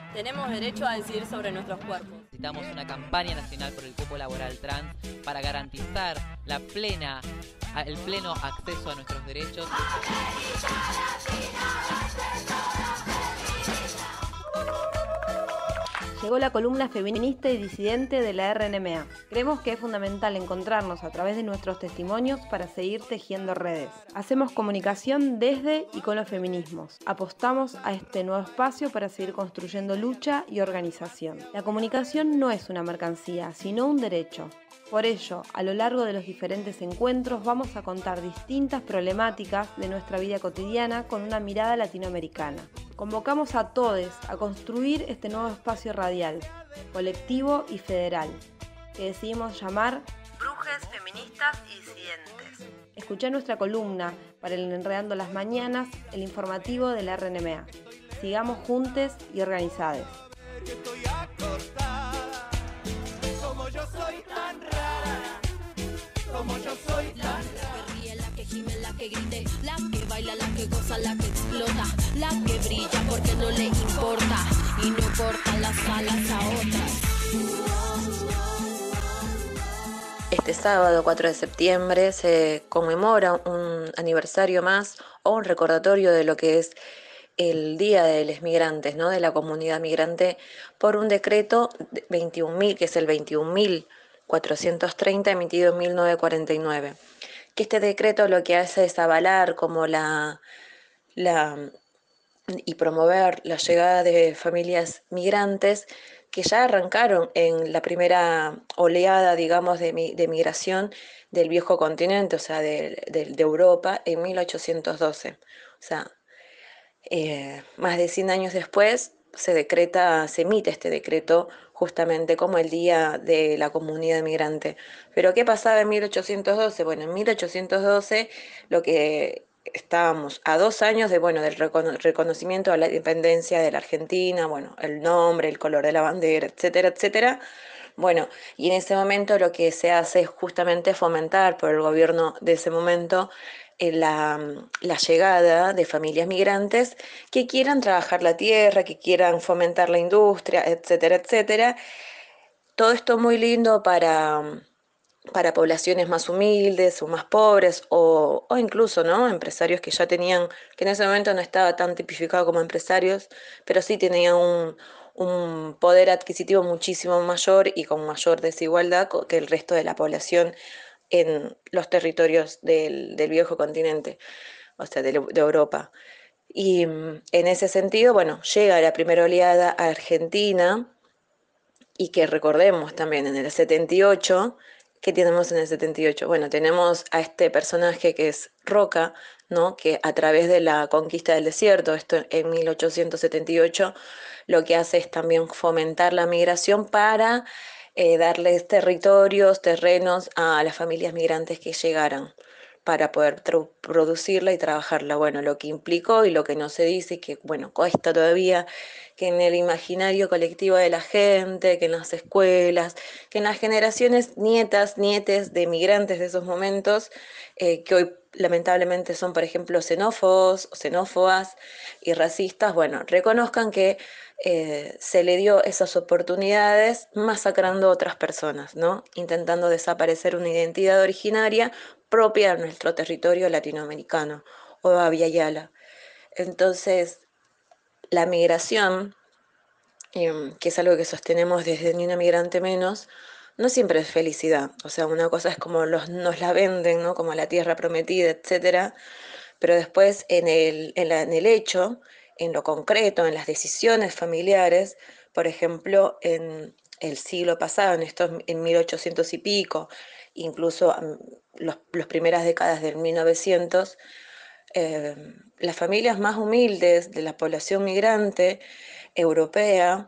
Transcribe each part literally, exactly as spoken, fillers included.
Tenemos derecho a decidir sobre nuestros cuerpos. Necesitamos una campaña nacional por el cupo laboral trans para garantizar la plena, el pleno acceso a nuestros derechos. Llegó la columna feminista y disidente de la R N M A. Creemos que es fundamental encontrarnos a través de nuestros testimonios para seguir tejiendo redes. Hacemos comunicación desde y con los feminismos. Apostamos a este nuevo espacio para seguir construyendo lucha y organización. La comunicación no es una mercancía, sino un derecho. Por ello, a lo largo de los diferentes encuentros vamos a contar distintas problemáticas de nuestra vida cotidiana con una mirada latinoamericana. Convocamos a todos a construir este nuevo espacio radial, colectivo y federal, que decidimos llamar Brujes Feministas y Disidentes. Escuchá nuestra columna para el Enredando las Mañanas, el informativo de la R N M A. Sigamos juntes y organizados. Como yo soy tan rara, como yo soy tan rara. La que ríe, la que gime, la que grite, la que baila, la que goza, la que explota, la que brilla porque no le importa y no corta las alas a otras. Este sábado cuatro de septiembre se conmemora un aniversario más o un recordatorio de lo que es el Día de los Migrantes, ¿no? De la comunidad migrante, por un decreto veintiún mil, que es el veintiún mil cuatrocientos treinta, emitido en mil novecientos cuarenta y nueve. Que este decreto lo que hace es avalar como la, la y promover la llegada de familias migrantes que ya arrancaron en la primera oleada, digamos, de, de migración del viejo continente, o sea, de, de, de Europa, en mil ochocientos doce. O sea, Eh, más de cien años después se decreta, se emite este decreto justamente como el Día de la Comunidad Migrante. Pero ¿qué pasaba en mil ochocientos doce? Bueno, en mil ochocientos doce lo que estábamos a dos años de, bueno, del recono reconocimiento a la independencia de la Argentina, bueno, el nombre, el color de la bandera, etcétera, etcétera. Bueno, y en ese momento lo que se hace es justamente fomentar por el gobierno de ese momento eh, la, la llegada de familias migrantes que quieran trabajar la tierra, que quieran fomentar la industria, etcétera, etcétera. Todo esto muy lindo para, para poblaciones más humildes o más pobres o, o incluso, ¿no?, empresarios que ya tenían, que en ese momento no estaba tan tipificado como empresarios, pero sí tenían un, un poder adquisitivo muchísimo mayor y con mayor desigualdad que el resto de la población en los territorios del, del viejo continente, o sea, de, de Europa. Y en ese sentido, bueno, llega la primera oleada a Argentina, y que recordemos también en el setenta y ocho, ¿qué tenemos en el setenta y ocho? Bueno, tenemos a este personaje que es Roca, ¿no?, que a través de la conquista del desierto, esto en mil ochocientos setenta y ocho, lo que hace es también fomentar la migración para eh, darles territorios, terrenos a las familias migrantes que llegaran para poder producirla y trabajarla. Bueno, lo que implicó y lo que no se dice, que bueno, cuesta todavía, que en el imaginario colectivo de la gente, que en las escuelas, que en las generaciones nietas, nietes de migrantes de esos momentos, eh, que hoy lamentablemente son, por ejemplo, xenófobos, xenófobas y racistas, bueno, reconozcan que eh, se le dio esas oportunidades masacrando a otras personas, ¿no?, intentando desaparecer una identidad originaria propia de nuestro territorio latinoamericano o Abya Yala. Entonces, la migración, eh, que es algo que sostenemos desde Ni una migrante menos, no siempre es felicidad. O sea, una cosa es como los, nos la venden, ¿no?, como la tierra prometida, etcétera, pero después en el, en, la, en el hecho, en lo concreto, en las decisiones familiares, por ejemplo, en el siglo pasado, en estos, en mil ochocientos y pico, incluso los, los primeras décadas del mil novecientos, eh, las familias más humildes de la población migrante europea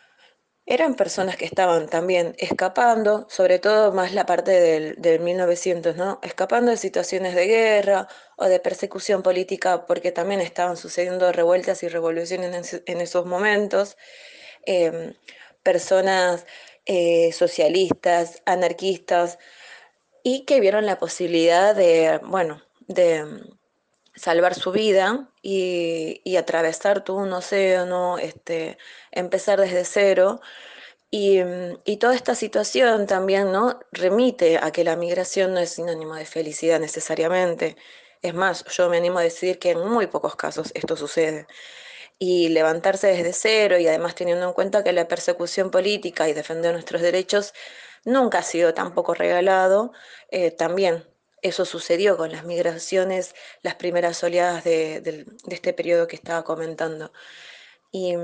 eran personas que estaban también escapando, sobre todo más la parte del, del mil novecientos, ¿no?, escapando de situaciones de guerra o de persecución política, porque también estaban sucediendo revueltas y revoluciones en, en esos momentos. Eh, personas eh, socialistas, anarquistas, y que vieron la posibilidad de, bueno, de salvar su vida y, y atravesar todo un océano, este, empezar desde cero. Y, y toda esta situación también, ¿no?, remite a que la migración no es sinónimo de felicidad necesariamente. Es más, yo me animo a decir que en muy pocos casos esto sucede. Y levantarse desde cero, y además teniendo en cuenta que la persecución política y defender nuestros derechos nunca ha sido tampoco regalado, eh, también eso sucedió con las migraciones, las primeras oleadas de, de, de este periodo que estaba comentando. Y,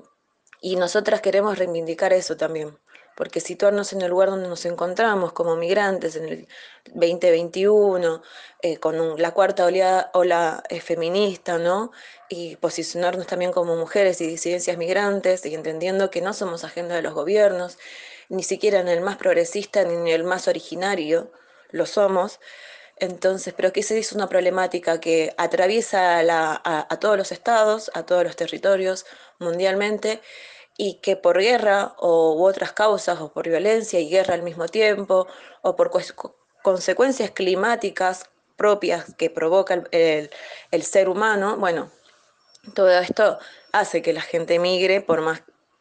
y nosotras queremos reivindicar eso también, porque situarnos en el lugar donde nos encontramos como migrantes en el veinte veintiuno, eh, con un, la cuarta oleada, ola eh, feminista, ¿no?, y posicionarnos también como mujeres y disidencias migrantes, y entendiendo que no somos agenda de los gobiernos, ni siquiera en el más progresista ni en el más originario lo somos. Entonces, pero que esa es una problemática que atraviesa la, a, a todos los estados, a todos los territorios mundialmente, y que por guerra o, u otras causas, o por violencia y guerra al mismo tiempo, o por consecuencias climáticas propias que provoca el, el, el ser humano, bueno, todo esto hace que la gente migre, por más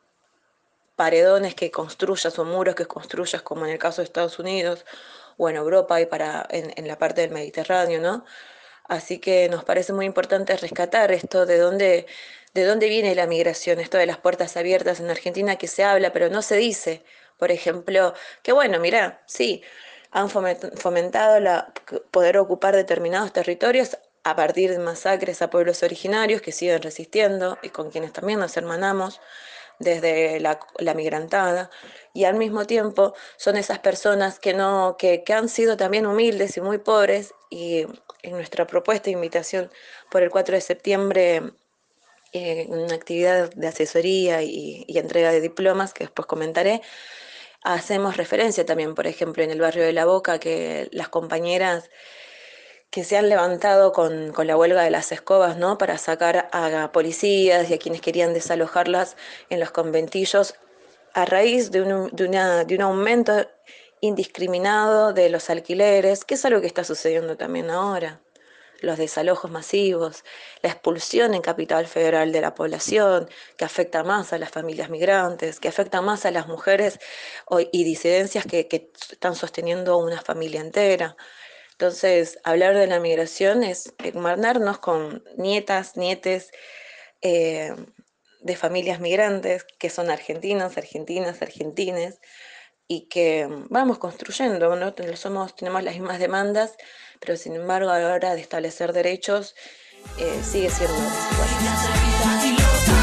paredones que construyas o muros que construyas, como en el caso de Estados Unidos o en Europa y para, en, en la parte del Mediterráneo, ¿no? Así que nos parece muy importante rescatar esto de dónde, de dónde viene la migración, esto de las puertas abiertas en Argentina, que se habla, pero no se dice. Por ejemplo, que bueno, mirá, sí, han fomentado la, poder ocupar determinados territorios a partir de masacres a pueblos originarios que siguen resistiendo y con quienes también nos hermanamos desde la, la migrantada, y al mismo tiempo son esas personas que, no, que, que han sido también humildes y muy pobres, y en nuestra propuesta de invitación por el cuatro de septiembre, eh, una actividad de asesoría y, y entrega de diplomas, que después comentaré, hacemos referencia también, por ejemplo, en el barrio de La Boca, que las compañeras que se han levantado con, con la huelga de las escobas, ¿no?, para sacar a policías y a quienes querían desalojarlas en los conventillos, a raíz de un, de una, de un aumento indiscriminado de los alquileres, que es algo que está sucediendo también ahora. Los desalojos masivos, la expulsión en Capital Federal de la población, que afecta más a las familias migrantes, que afecta más a las mujeres y disidencias que, que están sosteniendo una familia entera. Entonces, hablar de la migración es hermanarnos con nietas, nietes eh, de familias migrantes que son argentinos, argentinas, argentines, y que vamos construyendo, ¿no? Somos, tenemos las mismas demandas, pero sin embargo a la hora de establecer derechos eh, sigue siendo desigual.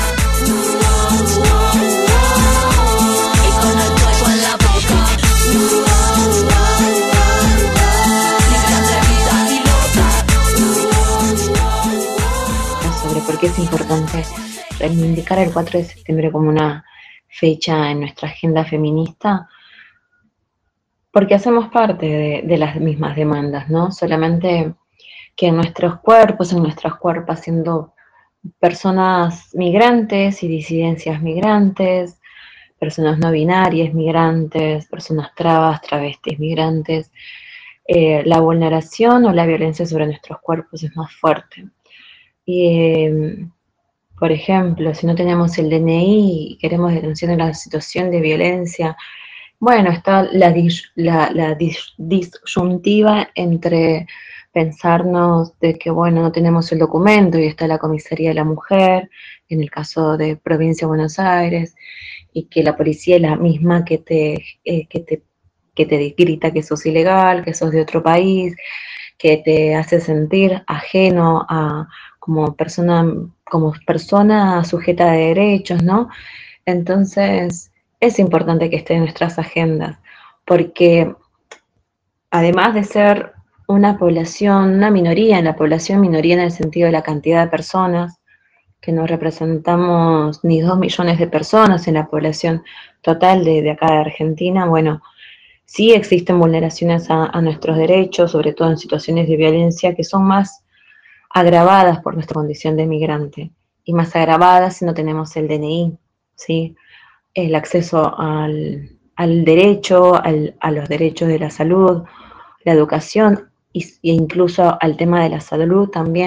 Sobre por qué es importante reivindicar el cuatro de septiembre como una fecha en nuestra agenda feminista, porque hacemos parte de, de las mismas demandas, ¿no? Solamente que en nuestros cuerpos, en nuestras cuerpas, siendo personas migrantes y disidencias migrantes, personas no binarias migrantes, personas trabas, travestis migrantes, eh, la vulneración o la violencia sobre nuestros cuerpos es más fuerte. Y, eh, por ejemplo, si no tenemos el D N I y queremos denunciar una situación de violencia, bueno, está la, dis, la, la dis, disyuntiva entre pensarnos de que, bueno, no tenemos el documento y está la comisaría de la mujer, en el caso de Provincia de Buenos Aires, y que la policía es la misma que te, eh, que te, que te grita que sos ilegal, que sos de otro país, que te hace sentir ajeno a, como persona, como persona sujeta de derechos, ¿no? Entonces, es importante que esté en nuestras agendas, porque además de ser una población, una minoría en la población, minoría en el sentido de la cantidad de personas, que no representamos ni dos millones de personas en la población total de, de acá de Argentina, bueno, sí existen vulneraciones a, a nuestros derechos, sobre todo en situaciones de violencia, que son más agravadas por nuestra condición de migrante, y más agravadas si no tenemos el D N I, ¿sí? El acceso al, al derecho, al, a los derechos de la salud, la educación, y, e incluso al tema de la salud también,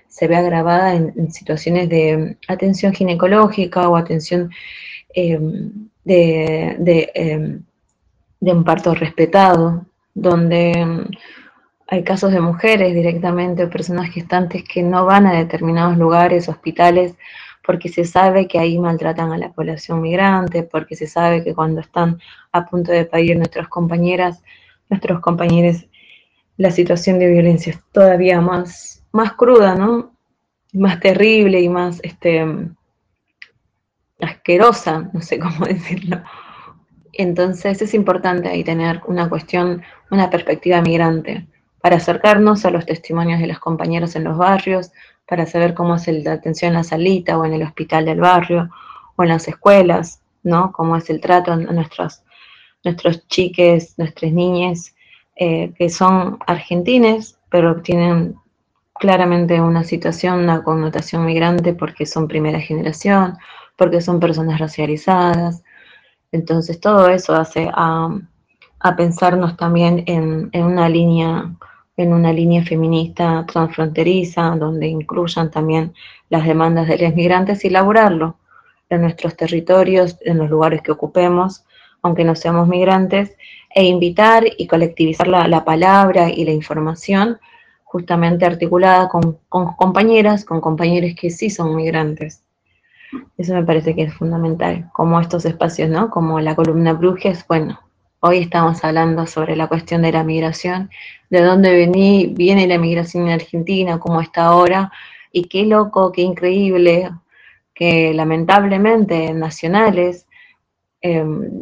se ve agravada en, en situaciones de atención ginecológica o atención eh, de, de, eh, de un parto respetado, donde hay casos de mujeres directamente o personas gestantes que no van a determinados lugares, hospitales, porque se sabe que ahí maltratan a la población migrante, porque se sabe que cuando están a punto de parir nuestras compañeras, nuestros compañeros, la situación de violencia es todavía más, más cruda, ¿no? Más terrible y más este, asquerosa, no sé cómo decirlo. Entonces es importante ahí tener una cuestión, una perspectiva migrante, para acercarnos a los testimonios de los compañeros en los barrios, para saber cómo es la atención en la salita o en el hospital del barrio, o en las escuelas, ¿no? Cómo es el trato a nuestros, nuestros chiques, nuestras niñas, eh, que son argentines, pero tienen claramente una situación, una connotación migrante porque son primera generación, porque son personas racializadas. Entonces todo eso hace a, a pensarnos también en, en una línea, en una línea feminista transfronteriza, donde incluyan también las demandas de los migrantes y elaborarlo en nuestros territorios, en los lugares que ocupemos, aunque no seamos migrantes, e invitar y colectivizar la, la palabra y la información justamente articulada con, con compañeras, con compañeros que sí son migrantes. Eso me parece que es fundamental, como estos espacios, ¿no? Como la columna Brujes. Bueno, hoy estamos hablando sobre la cuestión de la migración, de dónde vení, viene la migración en Argentina, cómo está ahora, y qué loco, qué increíble, que lamentablemente nacionales, eh,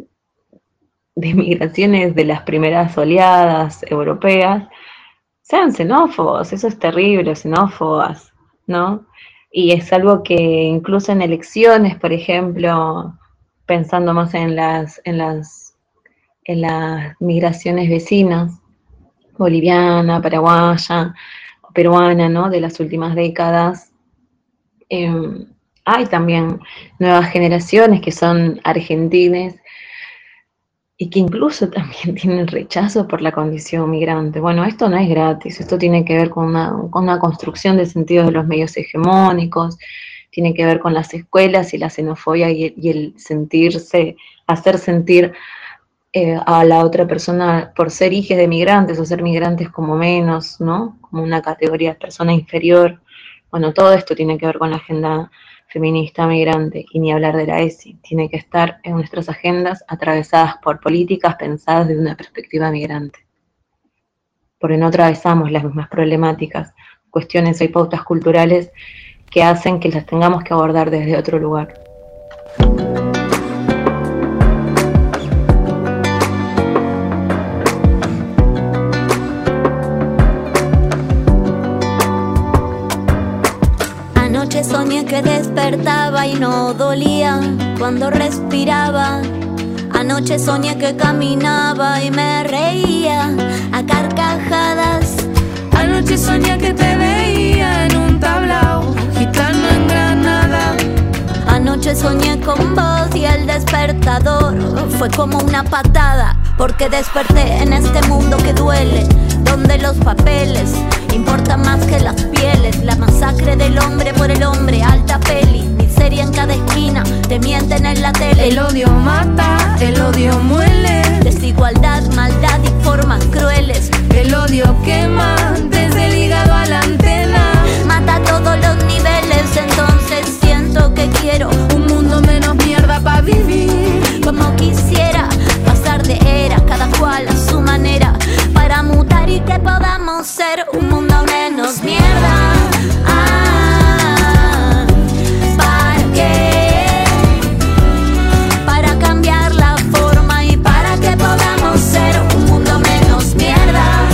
de migraciones de las primeras oleadas europeas, sean xenófobos. Eso es terrible, xenófobas, ¿no? Y es algo que incluso en elecciones, por ejemplo, pensando más en las, en las, en las migraciones vecinas, boliviana, paraguaya, peruana, ¿no? De las últimas décadas, eh, hay también nuevas generaciones que son argentines y que incluso también tienen rechazo por la condición migrante. Bueno, esto no es gratis, esto tiene que ver con una, con una construcción de sentidos de los medios hegemónicos, tiene que ver con las escuelas y la xenofobia y, y el sentirse, hacer sentir eh, a la otra persona por ser hijas de migrantes o ser migrantes como menos, ¿no? Como una categoría de persona inferior. Bueno, todo esto tiene que ver con la agenda feminista migrante, y ni hablar de la E S I, tiene que estar en nuestras agendas atravesadas por políticas pensadas desde una perspectiva migrante. Porque no atravesamos las mismas problemáticas, cuestiones o pautas culturales que hacen que las tengamos que abordar desde otro lugar. Soñé que despertaba y no dolía cuando respiraba. Anoche soñé que caminaba y me reía a carcajadas. Anoche soñé que te veía en un tablao, gitano en Granada. Anoche soñé con vos y el despertador fue como una patada, porque desperté en este mundo que duele, donde los papeles importan más que las pieles. La masacre del hombre por el hombre, alta peli, miseria en cada esquina, te mienten en la tele. El odio mata, el odio muele, desigualdad, maldad y formas crueles. El odio quema desde el hígado a la antena, mata a todos los niveles. Entonces siento que quiero un mundo menos mierda pa' vivir, como quisiera pasar de era, cada cual a su manera, para mutar y que podamos ser un mundo menos mierda. Ah, ¿para qué? Para cambiar la forma y para que podamos ser un mundo menos mierda.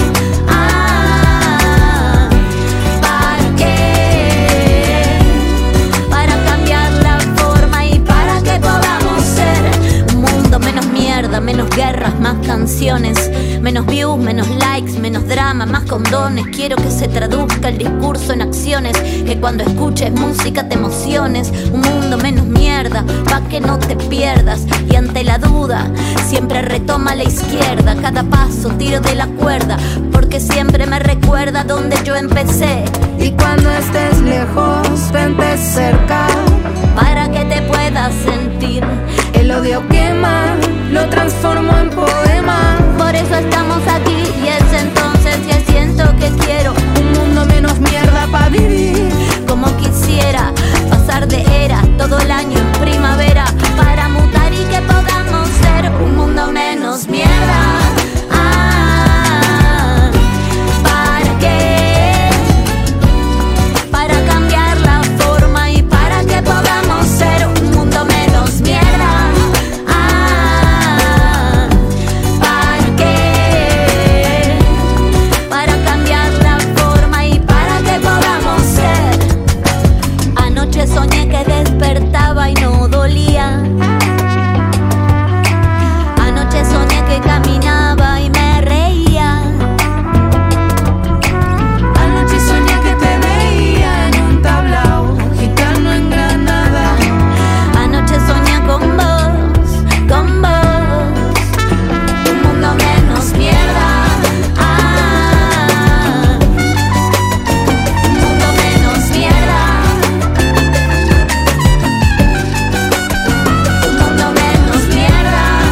Ah, ¿para qué? Para cambiar la forma y para que podamos ser un mundo menos mierda, menos guerras, más canciones, menos views, menos likes, menos drama, más condones. Quiero que se traduzca el discurso en acciones, que cuando escuches música te emociones. Un mundo menos mierda, pa' que no te pierdas. Y ante la duda, siempre retoma la izquierda. Cada paso tiro de la cuerda, porque siempre me recuerda donde yo empecé Y cuando estés lejos, vente cerca, para que te puedas sentir. El odio quema, lo transformo en poema. Por eso estamos aquí y es entonces que siento que quiero un mundo menos mierda pa' vivir. Como quisiera pasar de era todo el año en primavera, para mutar y que podamos ser un mundo menos mierda. Ah, ¿para qué? Para cambiar la forma y para que podamos ser un mundo menos mierda. Ah, ¿para qué? Para cambiar la forma y para que podamos ser. Anoche soñé que despertaba y no dolía. Anoche soñé que caminaba y me reía. Anoche soñé que te veía en un tablao gitano en Granada. Anoche soñé con vos, con vos, un mundo menos mierda. Ah, un mundo menos mierda. Un mundo menos mierda.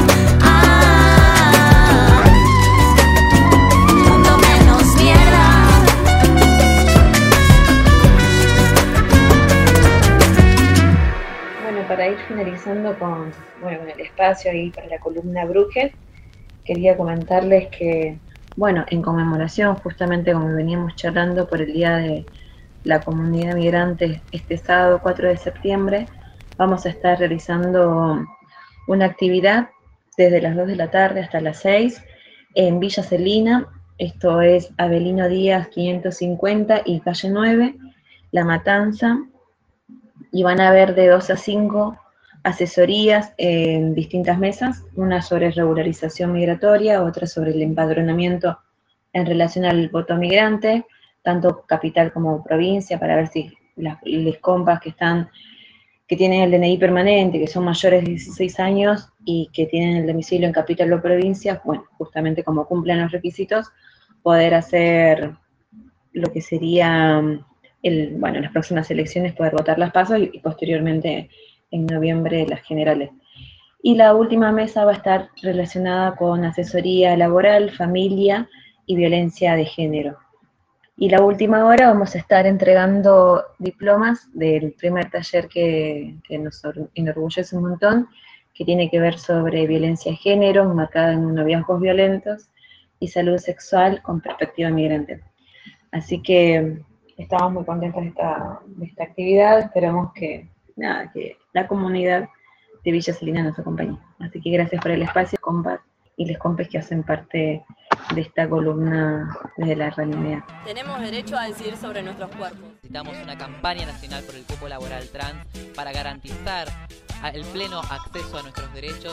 Ah, un mundo menos mierda. Bueno, para ir finalizando con, bueno, con el espacio ahí para la columna Brujes, quería comentarles que, bueno, en conmemoración, justamente como veníamos charlando por el Día de la Comunidad Migrante, este sábado cuatro de septiembre, vamos a estar realizando una actividad desde las dos de la tarde hasta las seis en Villa Celina. Esto es Avelino Díaz quinientos cincuenta y calle nueve, La Matanza, y van a haber de dos a cinco asesorías en distintas mesas, una sobre regularización migratoria, otra sobre el empadronamiento en relación al voto migrante, tanto capital como provincia, para ver si las, las compas que están, que tienen el D N I permanente, que son mayores de dieciséis años y que tienen el domicilio en capital o provincia, bueno, justamente como cumplen los requisitos, poder hacer lo que sería, el, bueno, en las próximas elecciones poder votar las PASO y, y posteriormente en noviembre las generales. Y la última mesa va a estar relacionada con asesoría laboral, familia y violencia de género. Y la última hora vamos a estar entregando diplomas del primer taller que, que nos enorgullece un montón, que tiene que ver sobre violencia de género, marcada en noviazgos violentos, y salud sexual con perspectiva migrante. Así que estamos muy contentos de esta, de esta actividad, esperamos que, nada, que la comunidad de Villa Celina nos acompañe. Así que gracias por el espacio, compas, y les compes que hacen parte de esta columna desde la R N M A. Tenemos derecho a decidir sobre nuestros cuerpos. Necesitamos una campaña nacional por el cupo laboral trans para garantizar el pleno acceso a nuestros derechos.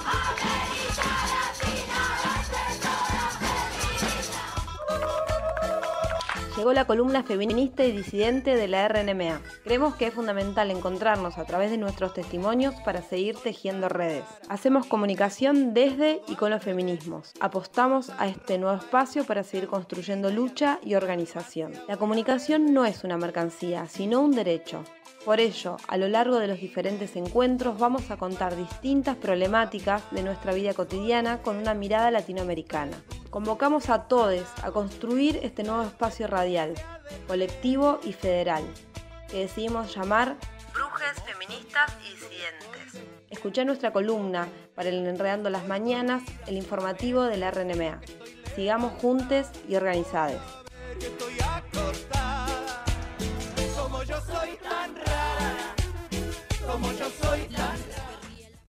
Llegó la columna feminista y disidente de la R N M A. Creemos que es fundamental encontrarnos a través de nuestros testimonios para seguir tejiendo redes. Hacemos comunicación desde y con los feminismos. Apostamos a este nuevo espacio para seguir construyendo lucha y organización. La comunicación no es una mercancía, sino un derecho. Por ello, a lo largo de los diferentes encuentros vamos a contar distintas problemáticas de nuestra vida cotidiana con una mirada latinoamericana. Convocamos a todos a construir este nuevo espacio radial, colectivo y federal, que decidimos llamar Brujes Feministas y Disidentes. Escuchá nuestra columna para el Enredando las Mañanas, el informativo de la R N M A. Sigamos juntos y organizados. Estoy acostada, como yo soy tan rara, como yo soy tan rara.